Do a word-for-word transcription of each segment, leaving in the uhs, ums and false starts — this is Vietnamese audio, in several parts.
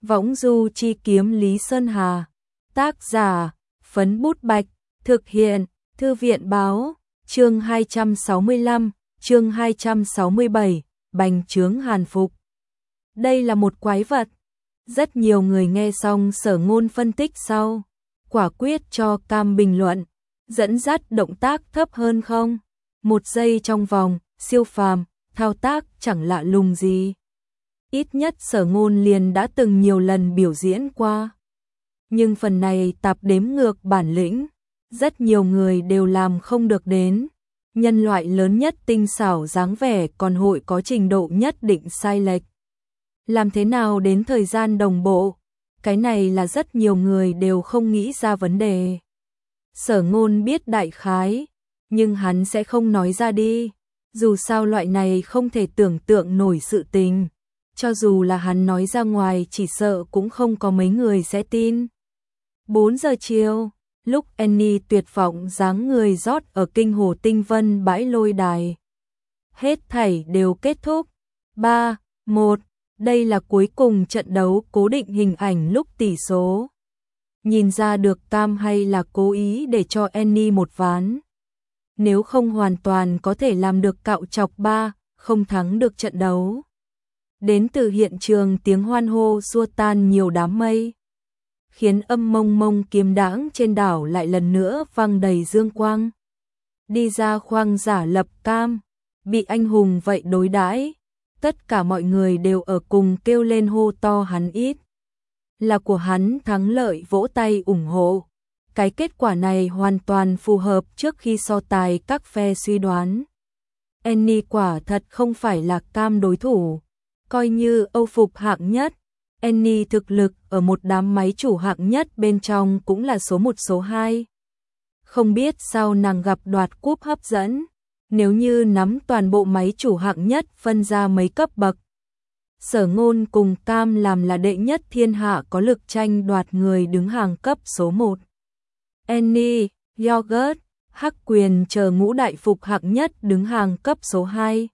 Võng du chi kiếm Lý Sơn Hà. Tác giả, Phấn Bút Bạch. Thực hiện, Thư viện Báo. Chương hai trăm sáu mươi lăm, chương hai trăm sáu mươi bảy, bành trướng hàn phục. Đây là một quái vật. Rất nhiều người nghe xong Sở Ngôn phân tích sau, quả quyết cho cam bình luận, dẫn dắt động tác thấp hơn không? Một giây trong vòng, siêu phàm, thao tác chẳng lạ lùng gì. Ít nhất Sở Ngôn liền đã từng nhiều lần biểu diễn qua. Nhưng phần này tạp đếm ngược bản lĩnh, rất nhiều người đều làm không được đến. Nhân loại lớn nhất tinh xảo dáng vẻ còn hội có trình độ nhất định sai lệch. Làm thế nào đến thời gian đồng bộ? Cái này là rất nhiều người đều không nghĩ ra vấn đề. Sở Ngôn biết đại khái, nhưng hắn sẽ không nói ra đi. Dù sao loại này không thể tưởng tượng nổi sự tình. Cho dù là hắn nói ra ngoài chỉ sợ cũng không có mấy người sẽ tin. bốn giờ chiều, lúc Annie tuyệt vọng dáng người rót ở kinh hồ tinh vân bãi lôi đài. Hết thảy đều kết thúc. ba, một, đây là cuối cùng trận đấu cố định hình ảnh lúc tỷ số. Nhìn ra được Cam hay là cố ý để cho Annie một ván. Nếu không hoàn toàn có thể làm được cạo chọc ba, không thắng được trận đấu. Đến từ hiện trường tiếng hoan hô xua tan nhiều đám mây, khiến âm mông mông kiếm đãng trên đảo lại lần nữa vang đầy dương quang. Đi ra khoang giả lập Cam, bị anh hùng vậy đối đãi, tất cả mọi người đều ở cùng kêu lên hô to hắn ít. Là của hắn thắng lợi vỗ tay ủng hộ. Cái kết quả này hoàn toàn phù hợp trước khi so tài các phe suy đoán. Annie quả thật không phải là Cam đối thủ. Coi như Âu phục hạng nhất, Annie thực lực ở một đám máy chủ hạng nhất bên trong cũng là số một số hai. Không biết sao nàng gặp đoạt cúp hấp dẫn, nếu như nắm toàn bộ máy chủ hạng nhất phân ra mấy cấp bậc. Sở Ngôn cùng Cam làm là đệ nhất thiên hạ có lực tranh đoạt người đứng hàng cấp số một. Annie, Yogurt, Hắc Quyền chờ ngũ đại phục hạng nhất đứng hàng cấp số hai.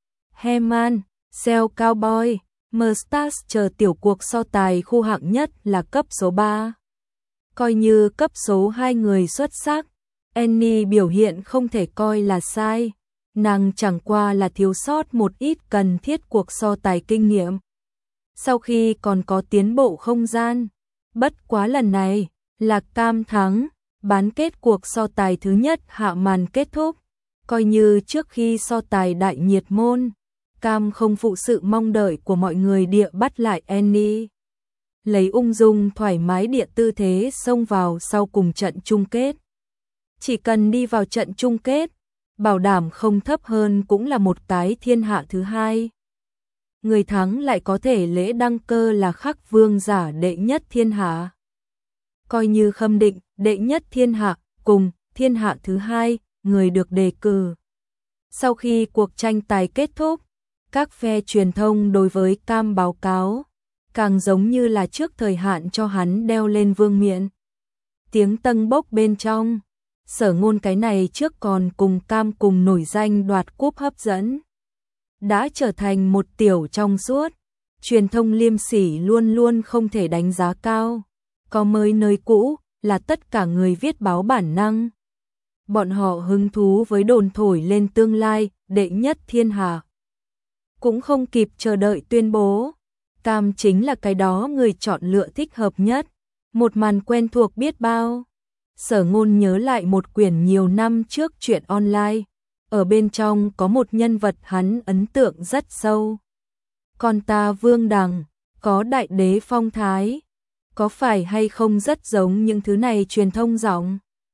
Heman, Cell Cowboy, Mustache chờ tiểu cuộc so tài khu hạng nhất là cấp số ba. Coi như cấp số hai người xuất sắc, Annie biểu hiện không thể coi là sai. Nàng chẳng qua là thiếu sót một ít cần thiết cuộc so tài kinh nghiệm. Sau khi còn có tiến bộ không gian, bất quá lần này là Cam thắng, bán kết cuộc so tài thứ nhất hạ màn kết thúc. Coi như trước khi so tài đại nhiệt môn, Cam không phụ sự mong đợi của mọi người địa bắt lại Annie. Lấy ung dung thoải mái địa tư thế xông vào sau cùng trận chung kết. Chỉ cần đi vào trận chung kết, bảo đảm không thấp hơn cũng là một cái thiên hạ thứ hai. Người thắng lại có thể lễ đăng cơ là Khắc Vương giả đệ nhất thiên hạ. Coi như khâm định đệ nhất thiên hạ cùng thiên hạ thứ hai, người được đề cử. Sau khi cuộc tranh tài kết thúc, các phe truyền thông đối với Cam báo cáo, càng giống như là trước thời hạn cho hắn đeo lên vương miện. Tiếng tâng bốc bên trong, Sở Ngôn cái này trước còn cùng Cam cùng nổi danh đoạt cúp hấp dẫn, đã trở thành một tiểu trong suốt. Truyền thông liêm sỉ luôn luôn không thể đánh giá cao. Có mới nơi cũ là tất cả người viết báo bản năng. Bọn họ hứng thú với đồn thổi lên tương lai đệ nhất thiên hạ. Cũng không kịp chờ đợi tuyên bố, Cam chính là cái đó người chọn lựa thích hợp nhất. Một màn quen thuộc biết bao. Sở Ngôn nhớ lại một quyển nhiều năm trước truyện online. Ở bên trong có một nhân vật hắn ấn tượng rất sâu. Con ta vương đằng, có đại đế phong thái. Có phải hay không rất giống những thứ này truyền thông giọng?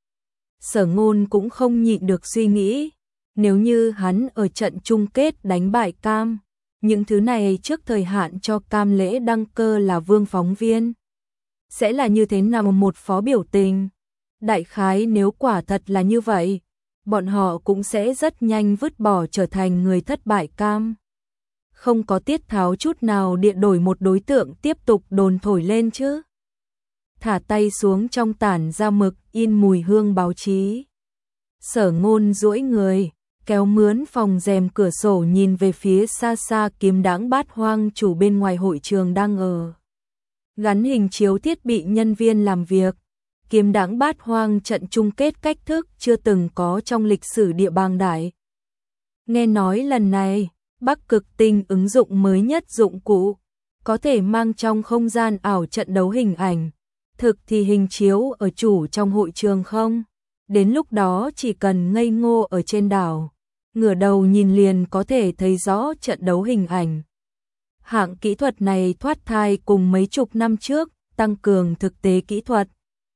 Sở Ngôn cũng không nhịn được suy nghĩ. Nếu như hắn ở trận chung kết đánh bại Cam, những thứ này trước thời hạn cho Cam lễ đăng cơ là vương phóng viên, sẽ là như thế nào một phó biểu tình? Đại khái nếu quả thật là như vậy, bọn họ cũng sẽ rất nhanh vứt bỏ trở thành người thất bại Cam. Không có tiết tháo chút nào địa đổi một đối tượng tiếp tục đồn thổi lên chứ. Thả tay xuống trong tản ra mực in mùi hương báo chí. Sở Ngôn duỗi người, kéo mướn phòng rèm cửa sổ nhìn về phía xa xa kiếm đãng bát hoang chủ bên ngoài hội trường đang ở. gắn hình chiếu thiết bị nhân viên làm việc. Kiếm đãng bát hoang trận chung kết cách thức chưa từng có trong lịch sử địa bang đại. Nghe nói lần này, Bắc Cực Tinh ứng dụng mới nhất dụng cụ, có thể mang trong không gian ảo trận đấu hình ảnh. Thực thì hình chiếu ở chủ trong hội trường không? Đến lúc đó chỉ cần ngây ngô ở trên đảo, ngửa đầu nhìn liền có thể thấy rõ trận đấu hình ảnh. Hạng kỹ thuật này thoát thai cùng mấy chục năm trước, tăng cường thực tế kỹ thuật.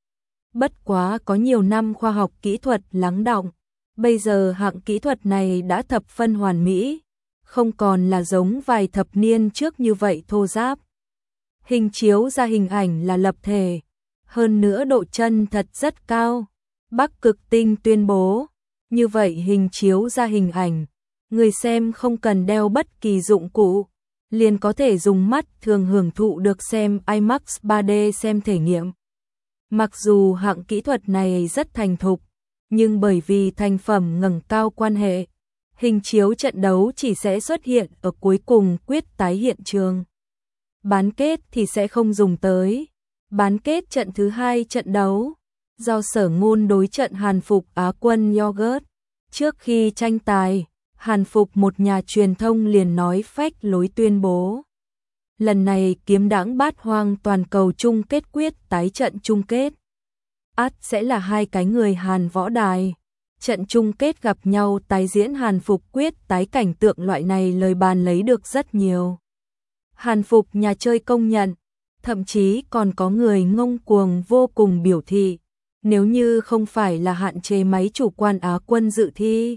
Bất quá có nhiều năm khoa học kỹ thuật lắng đọng, bây giờ hạng kỹ thuật này đã thập phân hoàn mỹ, không còn là giống vài thập niên trước như vậy thô ráp. Hình chiếu ra hình ảnh là lập thể, hơn nữa độ chân thật rất cao. Bắc Cực Tinh tuyên bố, như vậy hình chiếu ra hình ảnh, người xem không cần đeo bất kỳ dụng cụ, liền có thể dùng mắt thường hưởng thụ được xem IMAX ba D xem thể nghiệm. Mặc dù hạng kỹ thuật này rất thành thục, nhưng bởi vì thành phẩm ngẩng cao quan hệ, hình chiếu trận đấu chỉ sẽ xuất hiện ở cuối cùng quyết tái hiện trường. Bán kết thì sẽ không dùng tới. Bán kết trận thứ hai trận đấu, do Sở Ngôn đối trận Hàn Phục Á quân Yogurt. Trước khi tranh tài, Hàn Phục một nhà truyền thông liền nói phách lối tuyên bố. Lần này kiếm đãng bát hoang toàn cầu chung kết quyết tái trận chung kết. Át sẽ là hai cái người Hàn võ đài. Trận chung kết gặp nhau tái diễn Hàn Phục quyết tái cảnh tượng loại này lời bàn lấy được rất nhiều. Hàn Phục nhà chơi công nhận, thậm chí còn có người ngông cuồng vô cùng biểu thị, nếu như không phải là hạn chế máy chủ quan Á quân dự thi.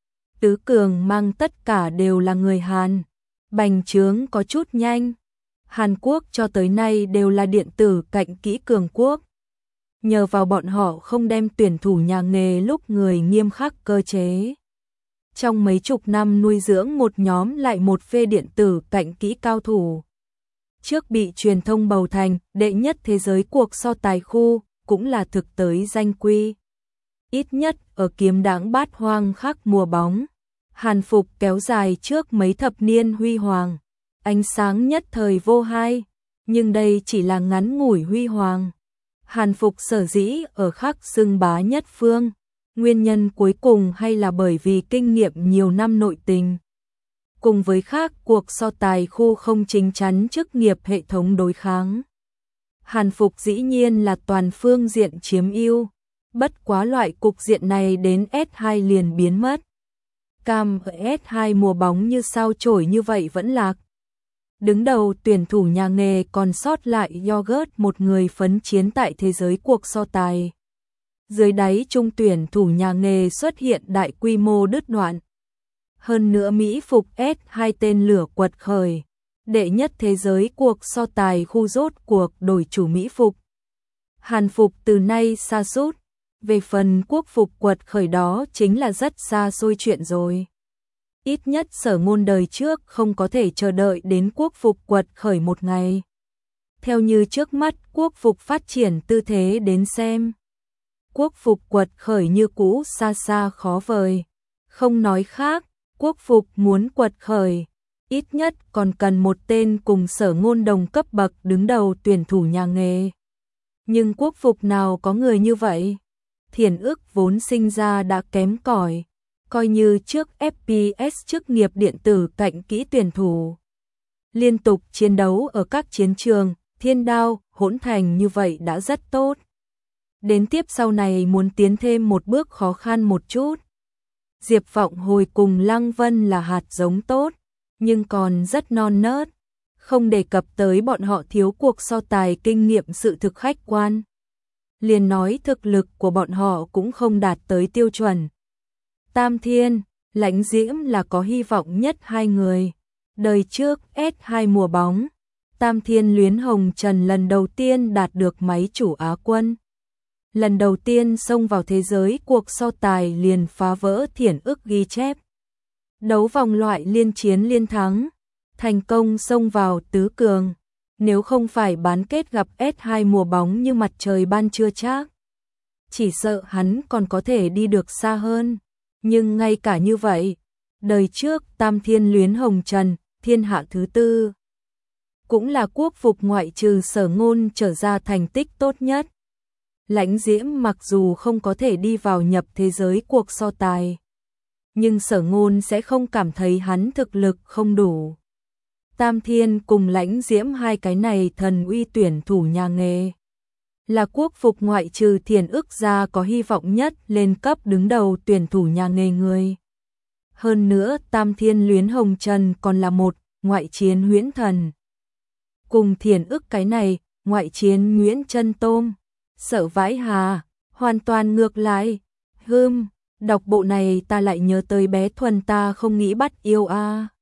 Tứ cường mang tất cả đều là người Hàn, bành trướng có chút nhanh. Hàn Quốc cho tới nay đều là điện tử cạnh kỹ cường quốc. Nhờ vào bọn họ không đem tuyển thủ nhà nghề lúc người nghiêm khắc cơ chế. Trong mấy chục năm nuôi dưỡng một nhóm lại một phê điện tử cạnh kỹ cao thủ. Trước bị truyền thông bầu thành đệ nhất thế giới cuộc so tài khu, cũng là thực tới danh quy. Ít nhất ở kiếm đãng bát hoang khác mùa bóng, Hàn Phục kéo dài trước mấy thập niên huy hoàng, ánh sáng nhất thời vô hai, nhưng đây chỉ là ngắn ngủi huy hoàng. Hàn Phục sở dĩ ở khắc xưng bá nhất phương, nguyên nhân cuối cùng hay là bởi vì kinh nghiệm nhiều năm nội tình. Cùng với khác cuộc so tài khu không chính chắn chức nghiệp hệ thống đối kháng. Hàn Phục dĩ nhiên là toàn phương diện chiếm ưu, bất quá loại cục diện này đến S hai liền biến mất. Cam ở S hai mùa bóng như sao chổi như vậy vẫn lạc. Đứng đầu tuyển thủ nhà nghề còn sót lại Yogurt một người phấn chiến tại thế giới cuộc so tài. Dưới đáy trung tuyển thủ nhà nghề xuất hiện đại quy mô đứt đoạn. Hơn nữa Mỹ Phục S hai tên lửa quật khởi. Đệ nhất thế giới cuộc so tài khu rốt cuộc đổi chủ Mỹ Phục. Hàn Phục từ nay xa sút. Về phần quốc phục quật khởi đó chính là rất xa xôi chuyện rồi. Ít nhất Sở Ngôn đời trước không có thể chờ đợi đến quốc phục quật khởi một ngày. Theo như trước mắt quốc phục phát triển tư thế đến xem. Quốc phục quật khởi như cũ xa xa khó vời. Không nói khác, quốc phục muốn quật khởi, ít nhất còn cần một tên cùng Sở Ngôn đồng cấp bậc đứng đầu tuyển thủ nhà nghề. Nhưng quốc phục nào có người như vậy? Thiền ức vốn sinh ra đã kém cỏi, coi như trước ép pê ét chức nghiệp điện tử cạnh kỹ tuyển thủ. Liên tục chiến đấu ở các chiến trường, thiên đao, hỗn thành như vậy đã rất tốt. Đến tiếp sau này muốn tiến thêm một bước khó khăn một chút. Diệp Vọng Hồi cùng Lăng Vân là hạt giống tốt, nhưng còn rất non nớt, không đề cập tới bọn họ thiếu cuộc so tài kinh nghiệm sự thực khách quan. Liền nói thực lực của bọn họ cũng không đạt tới tiêu chuẩn. Tam Thiên, Lãnh Diễm là có hy vọng nhất hai người. Đời trước S hai mùa bóng, Tam Thiên Luyến Hồng Trần lần đầu tiên đạt được máy chủ Á quân. Lần đầu tiên xông vào thế giới cuộc so tài liền phá vỡ thiển ức ghi chép. Đấu vòng loại liên chiến liên thắng, thành công xông vào tứ cường. Nếu không phải bán kết gặp S hai mùa bóng như mặt trời ban trưa chắc, chỉ sợ hắn còn có thể đi được xa hơn. Nhưng ngay cả như vậy, đời trước Tam Thiên Luyến Hồng Trần, thiên hạ thứ tư. cũng là quốc phục ngoại trừ Sở Ngôn trở ra thành tích tốt nhất. Lãnh Diễm mặc dù không có thể đi vào nhập thế giới cuộc so tài, nhưng Sở Ngôn sẽ không cảm thấy hắn thực lực không đủ. Tam Thiên cùng Lãnh Diễm hai cái này thần uy tuyển thủ nhà nghề, là quốc phục ngoại trừ Thiền Ức gia có hy vọng nhất lên cấp đứng đầu tuyển thủ nhà nghề người. Hơn nữa Tam Thiên Luyến Hồng Trần còn là một ngoại chiến huyễn thần. Cùng Thiền Ức cái này, ngoại chiến Nguyễn Chân Tôm, Sợ Vãi Hà, hoàn toàn ngược lại. Hừm, đọc bộ này ta lại nhớ tới bé Thuần ta không nghĩ bắt yêu a.